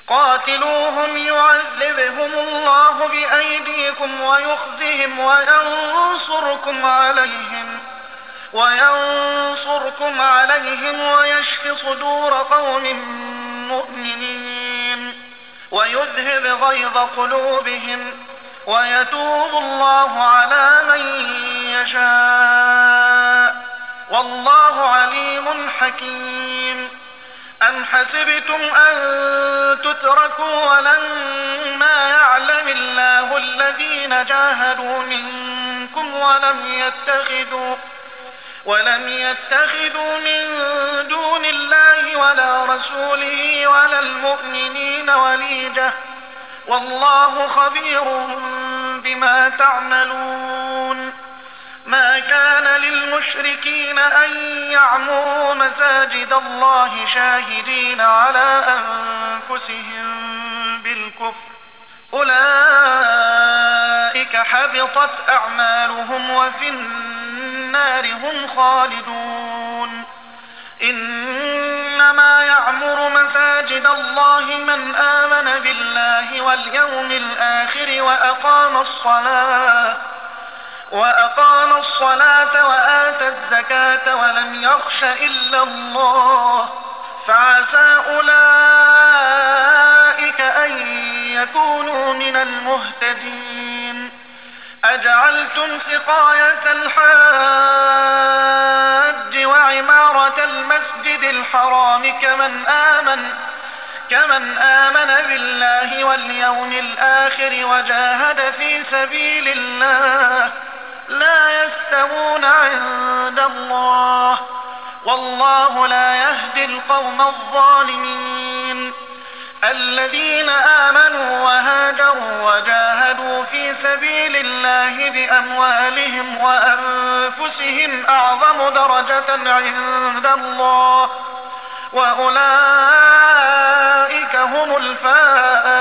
قاتلوهم يعذبهم الله بأيديكم ويخزهم وينصركم عليهم ويشف صدور قوم مؤمنين ويذهب غيظ قلوبهم ويتوب الله على من يشاء والله عليم حكيم. أم حسبتم أن تتركوا ولما يعلم الله الذين جاهدوا منكم ولم يتخذوا من دون الله ولا رسوله ولا المؤمنين وليجة والله خبير بما تعملون. ما كان للمشركين أن يعمروا مساجد الله شاهدين على أنفسهم بالكفر أولئك حبطت أعمالهم وفي النار هم خالدون. إنما يعمر مساجد الله من آمن بالله واليوم الآخر وأقام الصلاة وآتى الزكاة ولم يخش إلا الله فعسى أولئك أن يكونوا من المهتدين. أجعلتم سقاية الحاج وعمارة المسجد الحرام كمن آمن بالله واليوم الآخر وجاهد في سبيل الله لا يستوون عند الله والله لا يهدي القوم الظالمين. الذين آمنوا وهاجروا وجاهدوا في سبيل الله بأموالهم وأنفسهم أعظم درجة عند الله وأولئك هم الفائزون.